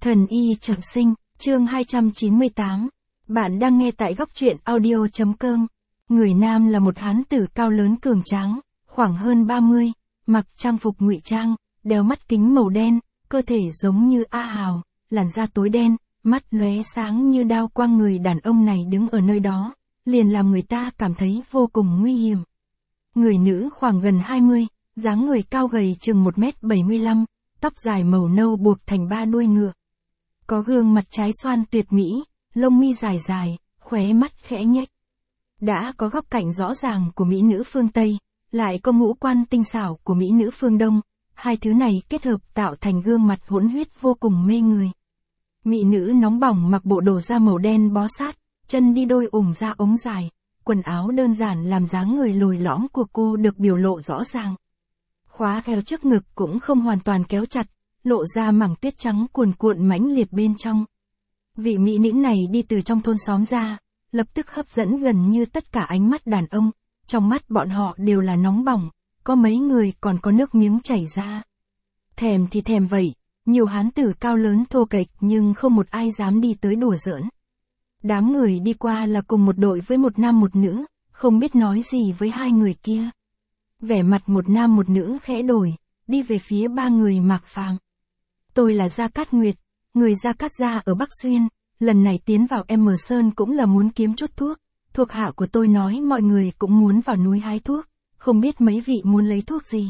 Thần y trọng sinh, chương 298. Bạn đang nghe tại góc truyện audio.com. Người nam là một hán tử cao lớn cường tráng, khoảng hơn 30, mặc trang phục ngụy trang, đeo mắt kính màu đen, cơ thể giống như A Hào, làn da tối đen, mắt lóe sáng như đao quang. Người đàn ông này đứng ở nơi đó, liền làm người ta cảm thấy vô cùng nguy hiểm. Người nữ khoảng gần 20, dáng người cao gầy chừng 1m75, tóc dài màu nâu buộc thành 3 đuôi ngựa. Có gương mặt trái xoan tuyệt mỹ, lông mi dài dài, khóe mắt khẽ nhếch. Đã có góc cạnh rõ ràng của mỹ nữ phương Tây, lại có ngũ quan tinh xảo của mỹ nữ phương Đông, hai thứ này kết hợp tạo thành gương mặt hỗn huyết vô cùng mê người. Mỹ nữ nóng bỏng mặc bộ đồ da màu đen bó sát, chân đi đôi ủng da ống dài, quần áo đơn giản làm dáng người lồi lõm của cô được biểu lộ rõ ràng. Khóa eo trước ngực cũng không hoàn toàn kéo chặt, lộ ra mảng tuyết trắng cuồn cuộn mãnh liệt bên trong. Vị mỹ nữ này đi từ trong thôn xóm ra, lập tức hấp dẫn gần như tất cả ánh mắt đàn ông, trong mắt bọn họ đều là nóng bỏng, có mấy người còn có nước miếng chảy ra. Thèm thì thèm vậy, nhiều hán tử cao lớn thô kệch nhưng không một ai dám đi tới đùa giỡn. Đám người đi qua là cùng một đội với một nam một nữ, không biết nói gì với hai người kia. Vẻ mặt một nam một nữ khẽ đổi, đi về phía ba người Mạc Phàm. Tôi là Gia Cát Nguyệt, người Gia Cát gia ở Bắc Xuyên, lần này tiến vào M Sơn cũng là muốn kiếm chút thuốc. Thuộc hạ của tôi nói mọi người cũng muốn vào núi hái thuốc, không biết mấy vị muốn lấy thuốc gì.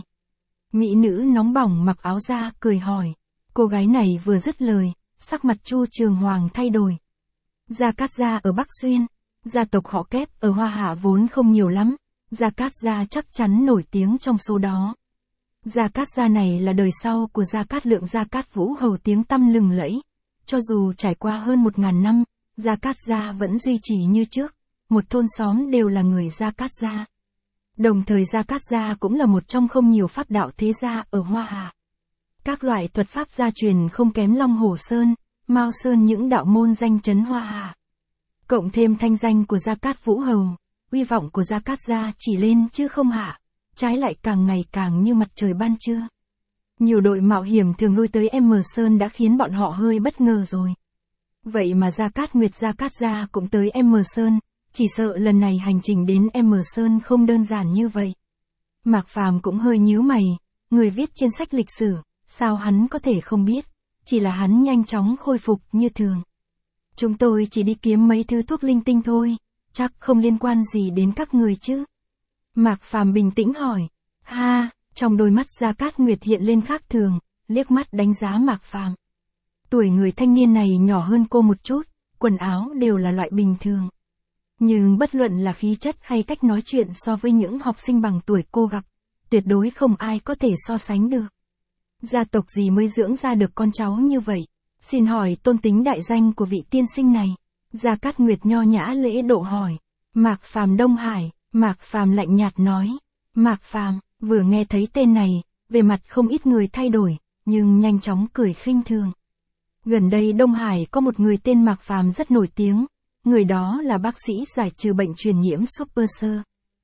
Mỹ nữ nóng bỏng mặc áo da cười hỏi. Cô gái này vừa dứt lời, sắc mặt Chu Trường Hoàng thay đổi. Gia Cát gia ở Bắc Xuyên, gia tộc họ Kép ở Hoa Hạ vốn không nhiều lắm, Gia Cát gia chắc chắn nổi tiếng trong số đó. Gia Cát gia này là đời sau của Gia Cát Lượng Gia Cát Vũ Hầu tiếng tăm lừng lẫy. Cho dù trải qua hơn 1000 năm, Gia Cát gia vẫn duy trì như trước, một thôn xóm đều là người Gia Cát gia. Đồng thời Gia Cát gia cũng là một trong không nhiều pháp đạo thế gia ở Hoa Hạ. Các loại thuật pháp gia truyền không kém Long Hồ Sơn, Mao Sơn những đạo môn danh chấn Hoa Hạ. Cộng thêm thanh danh của Gia Cát Vũ Hầu, uy vọng của Gia Cát gia chỉ lên chứ không hạ, trái lại càng ngày càng như mặt trời ban trưa. Nhiều đội mạo hiểm thường lui tới M Sơn đã khiến bọn họ hơi bất ngờ rồi. Vậy mà Gia Cát Nguyệt Gia Cát gia cũng tới M Sơn, chỉ sợ lần này hành trình đến M Sơn không đơn giản như vậy. Mạc Phàm cũng hơi nhíu mày, người viết trên sách lịch sử, sao hắn có thể không biết, chỉ là hắn nhanh chóng khôi phục như thường. Chúng tôi chỉ đi kiếm mấy thứ thuốc linh tinh thôi, chắc không liên quan gì đến các người chứ. Mạc Phàm bình tĩnh hỏi. Ha, trong đôi mắt Gia Cát Nguyệt hiện lên khác thường, liếc mắt đánh giá Mạc Phàm. Tuổi người thanh niên này nhỏ hơn cô một chút, quần áo đều là loại bình thường. Nhưng bất luận là khí chất hay cách nói chuyện so với những học sinh bằng tuổi cô gặp, tuyệt đối không ai có thể so sánh được. Gia tộc gì mới dưỡng ra được con cháu như vậy? Xin hỏi tôn tính đại danh của vị tiên sinh này. Gia Cát Nguyệt nho nhã lễ độ hỏi. Mạc Phàm Đông Hải. Mạc Phàm lạnh nhạt nói. Mạc Phàm, vừa nghe thấy tên này, về mặt không ít người thay đổi, nhưng nhanh chóng cười khinh thường. Gần đây Đông Hải có một người tên Mạc Phàm rất nổi tiếng, người đó là bác sĩ giải trừ bệnh truyền nhiễm Super Sơ.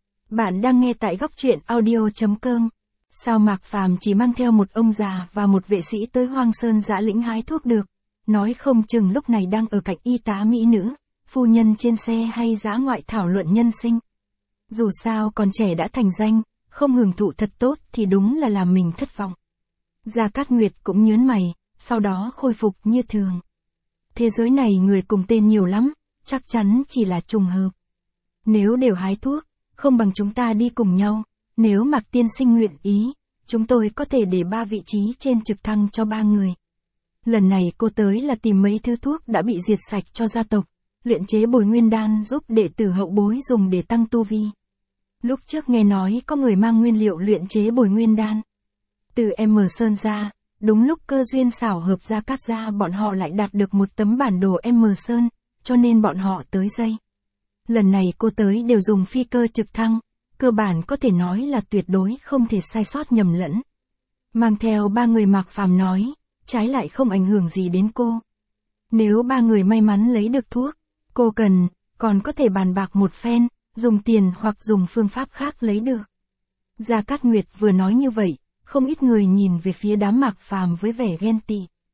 Bạn đang nghe tại góc truyện audio.com. Sao Mạc Phàm chỉ mang theo một ông già và một vệ sĩ tới Hoang Sơn Dã Lĩnh hái thuốc được, nói không chừng lúc này đang ở cạnh y tá mỹ nữ, phu nhân trên xe hay dã ngoại thảo luận nhân sinh. Dù sao còn trẻ đã thành danh, không hưởng thụ thật tốt thì đúng là làm mình thất vọng. Gia Cát Nguyệt cũng nhớn mày, sau đó khôi phục như thường. Thế giới này người cùng tên nhiều lắm, chắc chắn chỉ là trùng hợp. Nếu đều hái thuốc, không bằng chúng ta đi cùng nhau, nếu Mạc tiên sinh nguyện ý, chúng tôi có thể để 3 vị trí trên trực thăng cho 3 người. Lần này cô tới là tìm mấy thứ thuốc đã bị diệt sạch cho gia tộc, luyện chế bồi nguyên đan giúp đệ tử hậu bối dùng để tăng tu vi. Lúc trước nghe nói có người mang nguyên liệu luyện chế bồi nguyên đan từ M Sơn ra, đúng lúc cơ duyên xảo hợp Gia Cát gia bọn họ lại đạt được một tấm bản đồ M Sơn, cho nên bọn họ tới dây. Lần này cô tới đều dùng phi cơ trực thăng, cơ bản có thể nói là tuyệt đối không thể sai sót nhầm lẫn. Mang theo 3 người Mạc Phàm nói, trái lại không ảnh hưởng gì đến cô. Nếu 3 người may mắn lấy được thuốc, cô cần, còn có thể bàn bạc một phen, dùng tiền hoặc dùng phương pháp khác lấy được. Gia Cát Nguyệt vừa nói như vậy, không ít người nhìn về phía đám Mạc Phàm với vẻ ghen tị.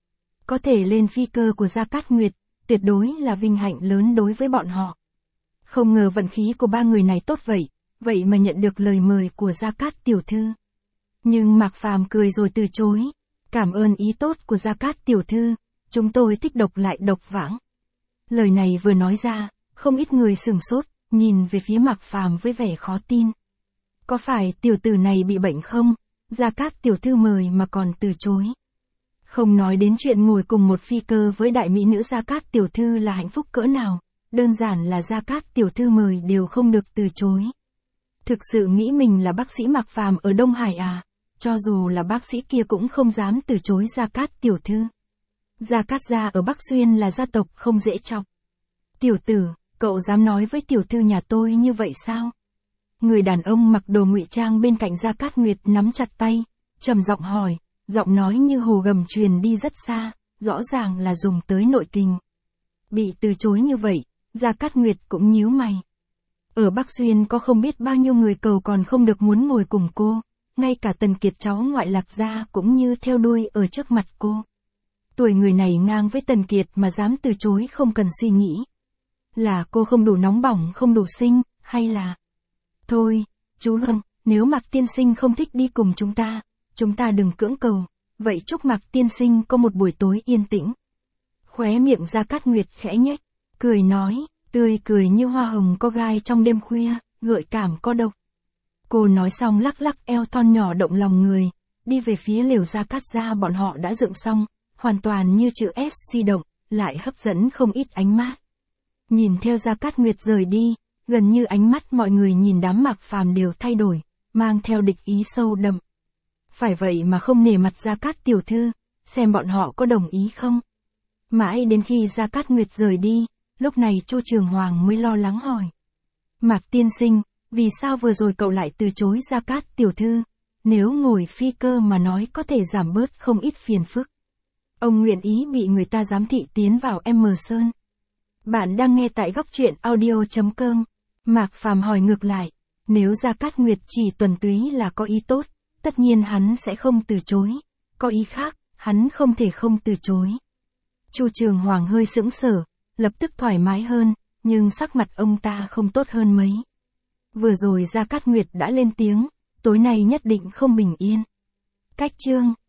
Có thể lên phi cơ của Gia Cát Nguyệt, tuyệt đối là vinh hạnh lớn đối với bọn họ. Không ngờ vận khí của ba người này tốt vậy mà nhận được lời mời của Gia Cát tiểu thư. Nhưng Mạc Phàm cười rồi từ chối. Cảm ơn ý tốt của Gia Cát tiểu thư, chúng tôi thích độc lại độc vãng. Lời này vừa nói ra, không ít người sửng sốt, nhìn về phía Mạc Phàm với vẻ khó tin. Có phải tiểu tử này bị bệnh không? Gia Cát tiểu thư mời mà còn từ chối. Không nói đến chuyện ngồi cùng một phi cơ với đại mỹ nữ Gia Cát tiểu thư là hạnh phúc cỡ nào, đơn giản là Gia Cát tiểu thư mời đều không được từ chối. Thực sự nghĩ mình là bác sĩ Mạc Phàm ở Đông Hải à? Cho dù là bác sĩ kia cũng không dám từ chối Gia Cát tiểu thư. Gia Cát gia ở Bắc Xuyên là gia tộc không dễ chọc. Tiểu tử, cậu dám nói với tiểu thư nhà tôi như vậy sao? Người đàn ông mặc đồ ngụy trang bên cạnh Gia Cát Nguyệt nắm chặt tay, trầm giọng hỏi, giọng nói như hồ gầm truyền đi rất xa, rõ ràng là dùng tới nội kình. Bị từ chối như vậy, Gia Cát Nguyệt cũng nhíu mày. Ở Bắc Xuyên có không biết bao nhiêu người cầu còn không được muốn ngồi cùng cô, ngay cả Tần Kiệt cháu ngoại Lạc gia cũng như theo đuôi ở trước mặt cô. Tuổi người này ngang với Tần Kiệt mà dám từ chối không cần suy nghĩ. Là cô không đủ nóng bỏng không đủ xinh, hay là... Thôi, chú Luân, nếu Mạc tiên sinh không thích đi cùng chúng ta đừng cưỡng cầu, vậy chúc Mạc tiên sinh có một buổi tối yên tĩnh. Khóe miệng Gia Cát Nguyệt khẽ nhếch, cười nói, tươi cười như hoa hồng có gai trong đêm khuya, gợi cảm có độc. Cô nói xong lắc lắc eo thon nhỏ động lòng người, đi về phía lều Gia Cát gia bọn họ đã dựng xong, hoàn toàn như chữ S di động, lại hấp dẫn không ít ánh mắt. Nhìn theo Gia Cát Nguyệt rời đi, gần như ánh mắt mọi người nhìn đám Mạc Phàm đều thay đổi, mang theo địch ý sâu đậm. Phải vậy mà không nể mặt Gia Cát tiểu thư, xem bọn họ có đồng ý không? Mãi đến khi Gia Cát Nguyệt rời đi, lúc này Chu Trường Hoàng mới lo lắng hỏi. Mạc tiên sinh, vì sao vừa rồi cậu lại từ chối Gia Cát tiểu thư? Nếu ngồi phi cơ mà nói có thể giảm bớt không ít phiền phức. Ông nguyện ý bị người ta giám thị tiến vào M Sơn. Bạn đang nghe tại góc truyện audio.com. Mạc Phàm hỏi ngược lại, nếu Gia Cát Nguyệt chỉ tuần túy là có ý tốt, tất nhiên hắn sẽ không từ chối. Có ý khác, hắn không thể không từ chối. Chu Trường Hoàng hơi sững sờ, lập tức thoải mái hơn, nhưng sắc mặt ông ta không tốt hơn mấy. Vừa rồi Gia Cát Nguyệt đã lên tiếng, tối nay nhất định không bình yên. Cách chương